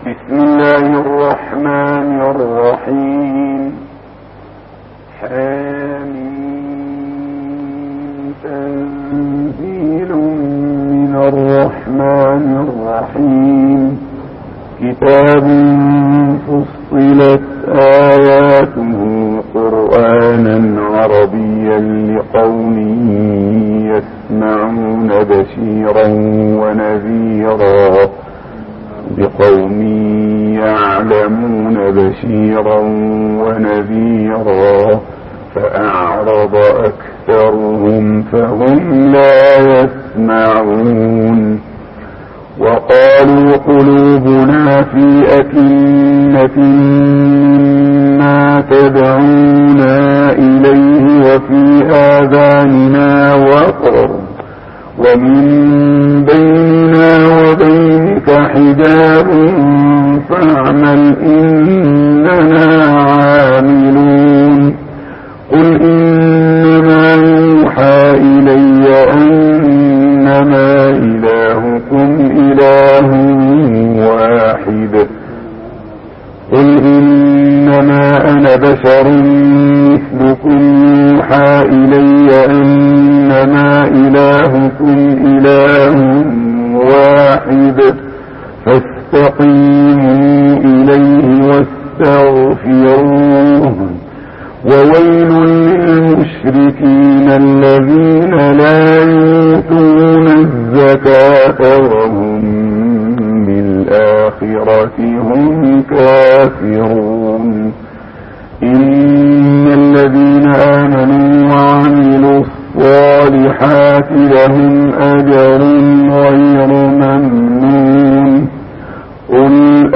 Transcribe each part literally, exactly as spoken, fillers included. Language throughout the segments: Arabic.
بسم الله الرحمن الرحيم. حميم تنزيل من الرحمن الرحيم. كتاب فصلت آياته قرآنا عربيا لقوم يسمعون بشيرا ونذيرا لقوم يعلمون بشيرا ونذيرا فأعرض أكثرهم فهم لا يسمعون. وقالوا قلوبنا في أكنة مما تدعونا إليه وفي آذاننا وقر ومن بيننا وبينك حجاب فاعمل إننا عاملون. قل إنما يوحى إلي أنما إلهكم إله واحد. قل إنما أنا بشر مثلكم يوحى إلي أنما إلهكم إله واحد فاستقيموا إليه واستغفروه. وويل للمشركين الذين لا يؤتون الزكاة وهم بالآخرة هم كافرون. إن الذين آمنوا وعملوا الصالحات لهم أجر غير ممنون. قل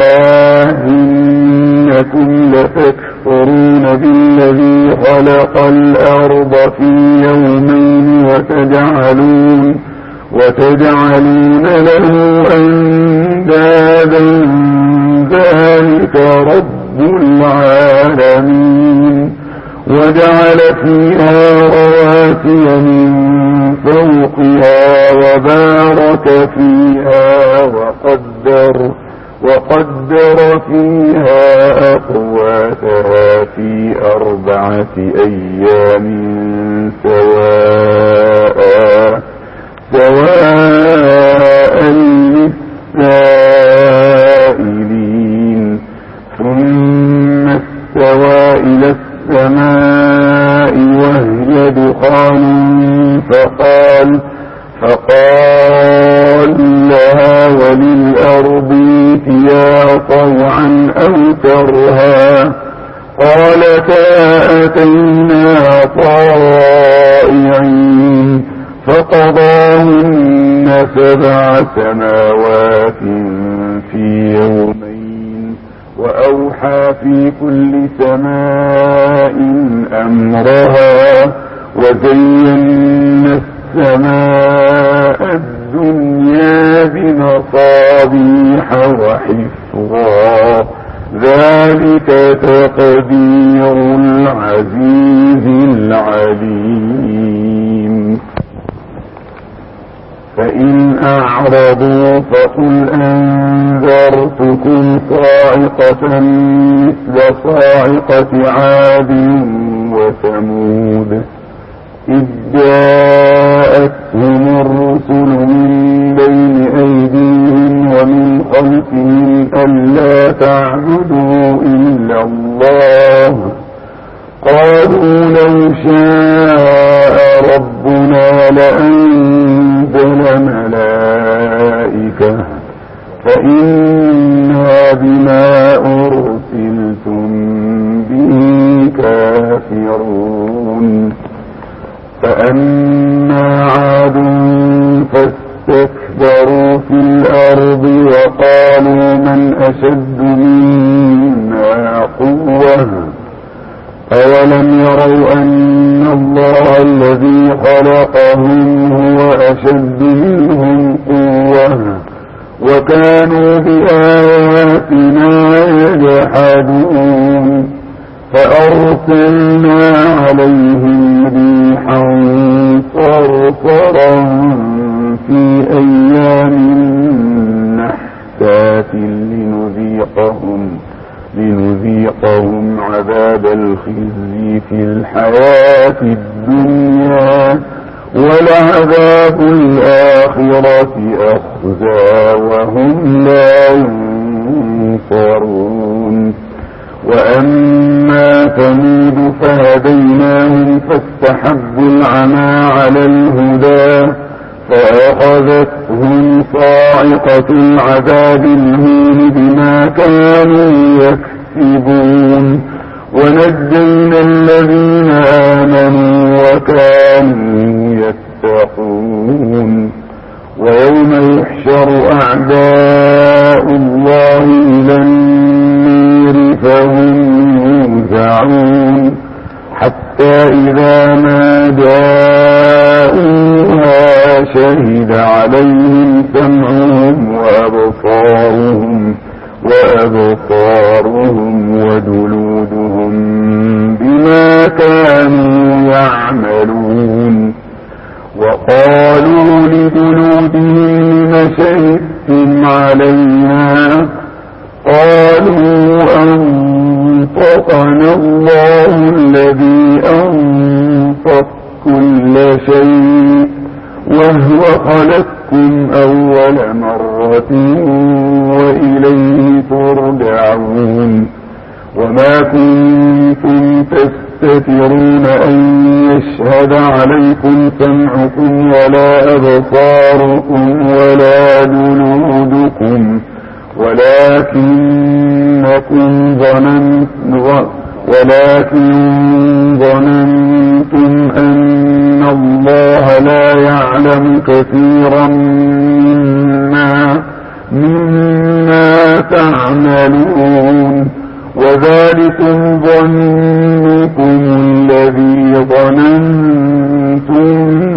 آئنكم لتكفرون بالذي خلق الأرض في يومين وتجعلون وتجعلون له أندادا ذلك رب العالمين. وجعل فيها رواسي من فوقها وبارك فيها وقدر وقدر فيها أقواتها في أربعة أيام سواء سواء للسائلين. ثم استوى إلى السماء وهي دخان فقال فقال لها وللأرض ائتيا طوعا أو كرها قالتا أتينا طائعين. فقضاهن سبع سماوات في يومين وأوحى في كل سماء أمرها وزينا السماء الدنيا بمصابيح وحفظا ذلك تقدير العزيز العليم. فإن أعرضوا فقل أنذرتكم صاعقة مثل صاعقة عاد وثمود إذ جاءتهم الرسل من بين أيديهم ومن خلفهم ألا تعبدوا إلا الله قالوا لو شاء ربنا لأنزل ملائكة فإنا بما أرسلتم به كافرون. فأما عاد فاستكبروا في الأرض وقالوا من أشد منا قوة أولم يروا أن الله الذي خلقهم هو أشد منهم قوة وكانوا بآياتنا يجحدون. فأرسلنا عليهم ريحا صرصرا في أيام نحسات لنذيق لنذيقهم لنذيقهم عذاب الخزي في الحياة الدنيا ولعذاب الآخرة أخزى وهم لا ينصرون. وأما ثمود فهديناهم فاستحبوا العمى على الهدى فأخذتهم صاعقة العذاب الهون بما كانوا يكسبون ونجينا الذين آمنوا وكانوا يتقون. ويوم يحشر أعداء الله إلى النار فهم يوزعون حتى إذا ما جاءوها شهد عليهم سمعهم وأبصارهم وأبصارهم وجلودهم بما كانوا يعملون. وقالوا لجلودهم لم شهدتم علينا قالوا أنطقنا الله الذي أنطق كل شيء وهو خلقكم أول مرة وإليه ترجعون. وما كنتم تستترون أن يشهد عليكم سمعكم ولا أبصاركم ولا جلودكم ولكنكم ظننتم ولكن ظننتم أن الله لا يعلم كثيرا مما مما تعملون. وذلكم ظنكم الذي ظننتم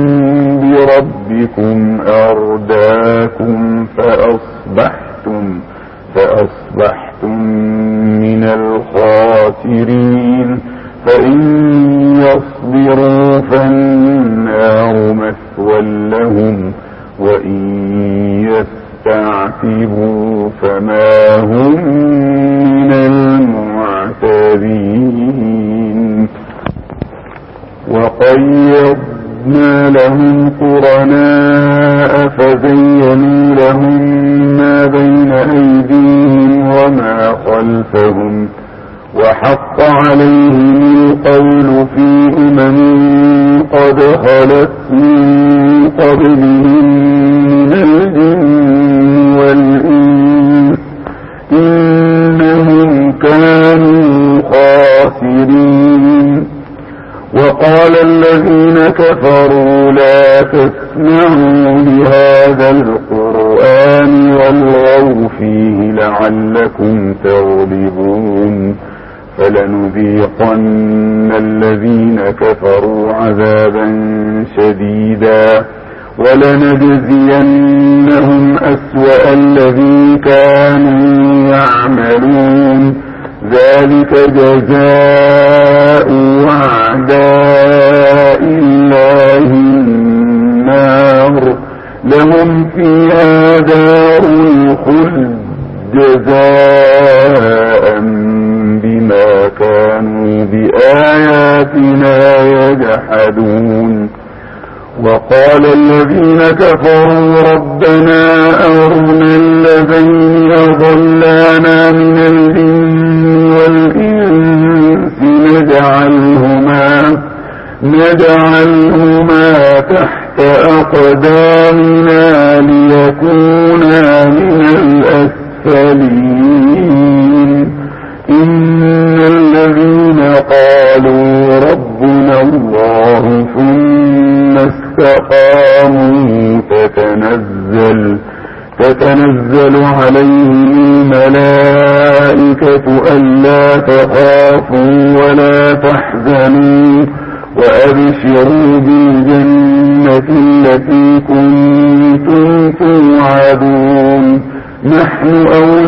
بربكم أرداكم فأصبحتم فأصبحتم من الخاسرين. فإن يصبروا فالنار مثوى لهم وإن يستعتبوا فما هم من المعتبين. وقيضنا لهم قرناء فزينوا لهم ما بين أيديهم وما خلفهم وحق عليهم القول في أمم قد خلت من قبلهم من الجن والإنس إنهم كانوا خاسرين. وقال الذين كفروا لا تسمعوا لهذا القرآن والغوا فيه لعلكم تغلبون. فلنذيقن الذين كفروا عذابا شديدا ولنجزينهم أسوأ الذي كانوا يعملون. ذلك جزاء أعداء الله النار لهم فيها دار الخلد جزاء بما كانوا بآياتنا يجحدون. وقال الذين كفروا ربنا أرنا الذين أضلانا من الجن والإنس نجعلهما نجعلهما تحت أقدامنا ليكونا من الأسفلين. إن الذين قالوا ربنا الله ثم استقاموا تتنزل تتنزل عليهم الملائكة ألا تخافوا ولا تحزنوا وأبشروا بالجنة التي كنتم توعدون. نحن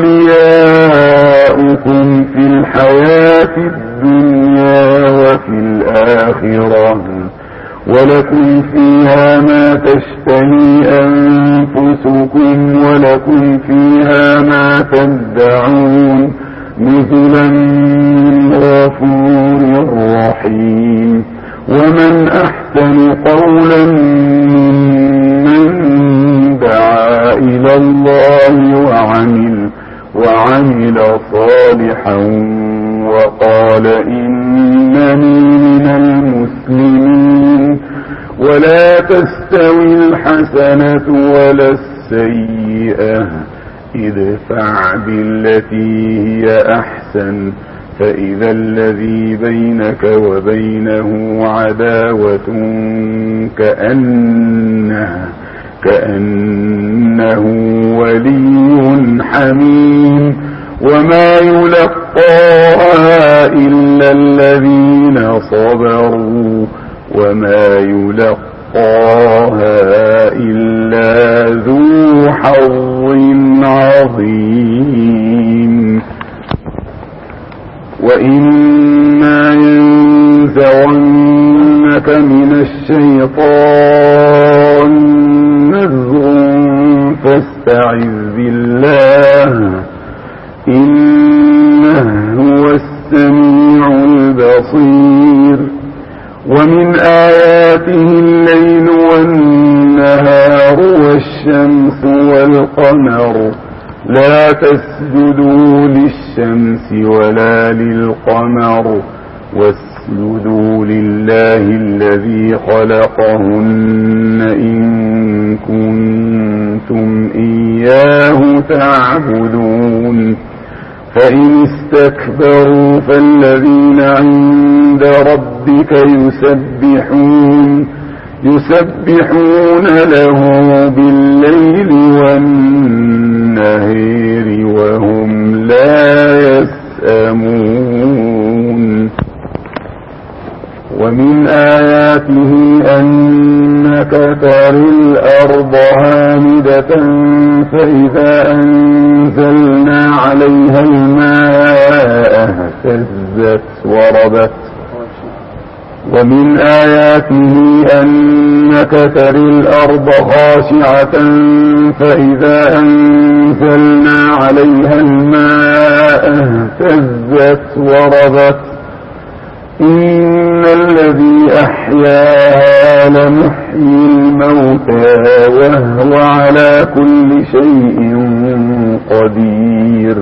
أولياؤكم في الحياة الدنيا وفي الآخرة ولكم فيها ما تشتهي أنفسكم ولكم فيها ما تدعون نزلا من غفور رحيم. ومن أحسن قولا ممن دعا إلى الله وعمل وعمل صالحا وقال إنني من المسلمين. ولا تستوي الحسنة ولا السيئة ادفع بالتي هي أحسن فإذا الذي بينك وبينه عداوة كأنه, كأنه ولي حميم. وما يلقاها إلا الذين صبروا وما يلقاها إلا ذو حظ عظيم. وإما ينزغنك من الشيطان نزغ فاستعذ بالله إنه هو السميع البصير. ومن آياته الليل والنهار والشمس والقمر لا تسجدوا للشمس ولا للقمر واسجدوا لله الذي خلقهن إن كنتم إياه تعبدون. فإن استكبروا فالذين عند ربك يسبحون يسبحون له بالليل والنهار وهم لا يسأمون. ومن آياته أنك ترى الأرض هامدة فإذا أنزلنا عليها الماء اهتزت وربت. ومن آياته أنك ترى الأرض خاشعة فإذا أنزلنا عليها الماء اهتزت وربت. إن الذي أحياها لمحيي الموتى وهو على كل شيء قدير.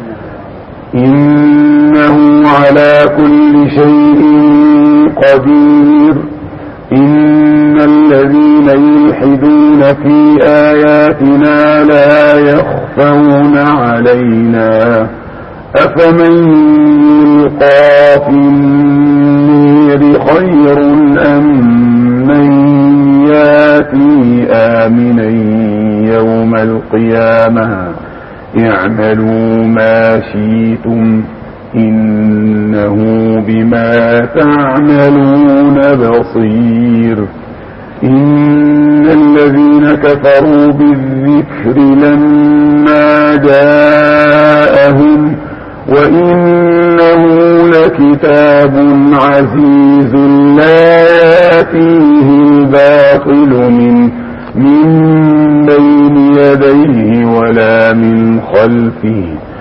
إنه على كل شيء قدير. إن الذين يلحدون في آياتنا لا يخفون علينا أفمن يلقى في النير خير أم من ياتي آمنا يوم القيامة اعملوا ما شئتم إنه بما تعملون بصير. إن الذين كفروا بالذكر لما جاءهم وإنه لكتاب عزيز لا يأتيه الباطل من من بين يديه ولا من خلفه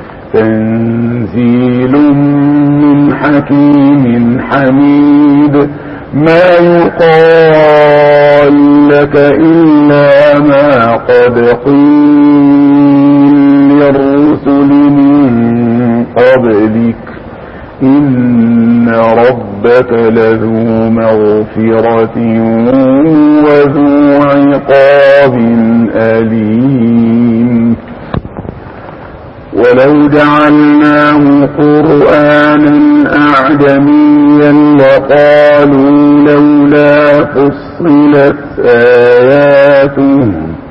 تنزيل من حكيم حميد. ما يقال لك إلا ما قد قيل للرسل من قبلك إن ربك لذو مغفرة وذو عقاب أليم. ولو جعلناه قرآنا أعجميا لقالوا لولا فصلت آياته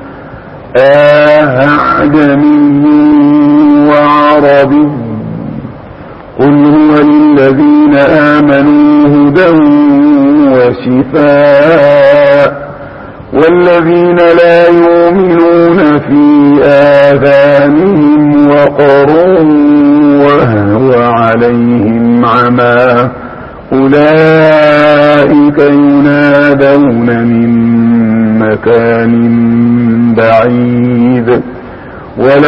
أعجمي وعربي قل هو للذين آمنوا هدى وشفاء والذين لا يؤمنون في آذانهم وقر وهو عليهم عمى أولئك ينادون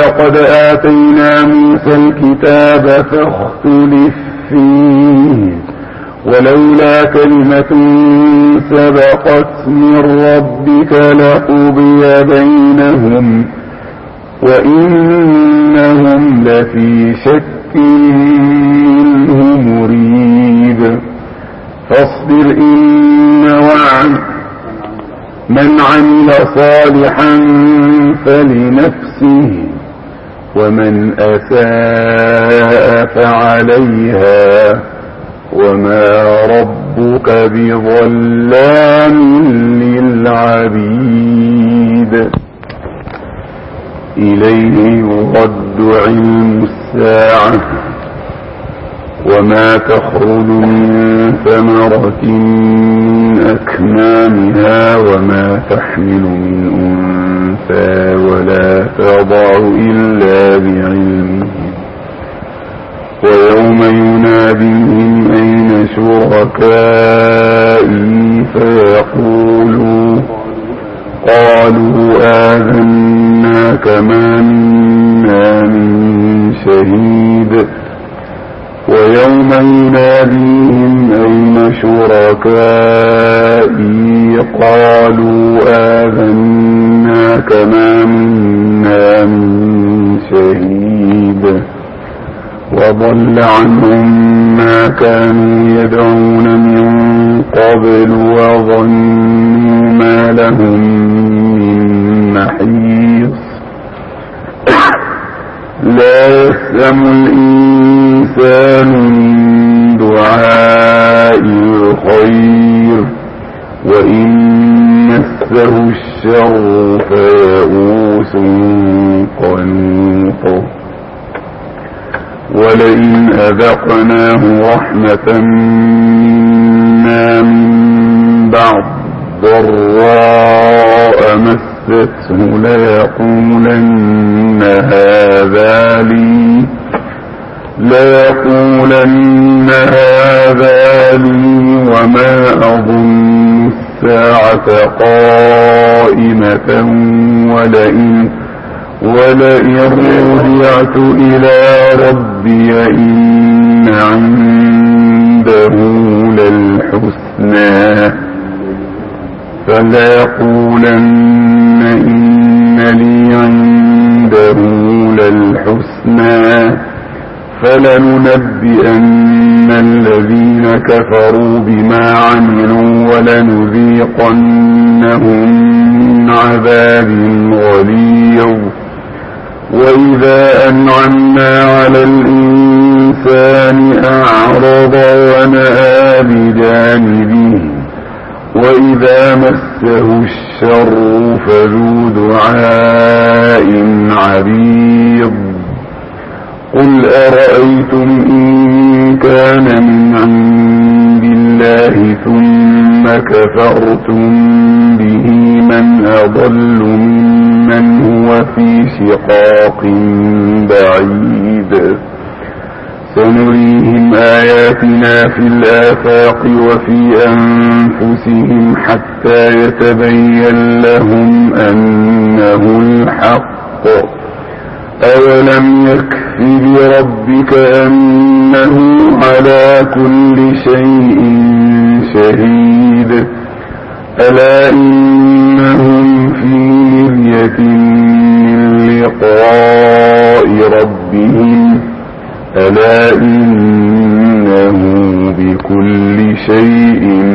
ولقد آتينا موسى الكتاب فاختلف فيه ولولا كلمة سبقت من ربك لقضي بينهم وإنهم لفي شك منه مريب فاصبر إن وعد من عمل صالحا فلنفسه ومن أساء فعليها وما ربك بظلام للعبيد إليه يرد علم الساعة وما تخرج من ثمرة من أكمامها وما تحمل من أنثى ولا تضع إلا بعلمه ويوم يناديهم أين شركائي فيقولوا قالوا آذناك ما منا من شهيد ويوم يناديهم أين شركائي قالوا آذناك ما منا من شهيد وضل عنهم ما كانوا يدعون من قبل وظنوا ما لهم من محيص لا يسأم الإنسان من دعاء الخير وإن مسه الشر فيئوس قنوط ولئن أذقناه رحمة منا من بعد ضراء مسته ليقولن هذا لي ليقولن هذا لي وما أظن الساعة قائمة ولئن ولئن رجعت إلى ربي إن عنده للحسنى فليقولن إن لي عنده للحسنى فلننبئن الذين كفروا بما عملوا ولنذيقنهم من عذاب غليظ وإذا أنعمنا على الإنسان أعرض ونأى بجانبه وإذا مسه الشر فذو دعاء عريض قل أرأيتم إن كان من عند الله ثم كفرتم به من أضل ممن هو في شقاق بعيد سنريهم آياتنا في الآفاق وفي أنفسهم حتى يتبين لهم أنه الحق أولم يكف بربك أنه على كل شيء شهيد ألا إنهم في مرية من لقاء ربهم ألا إنه بكل شيء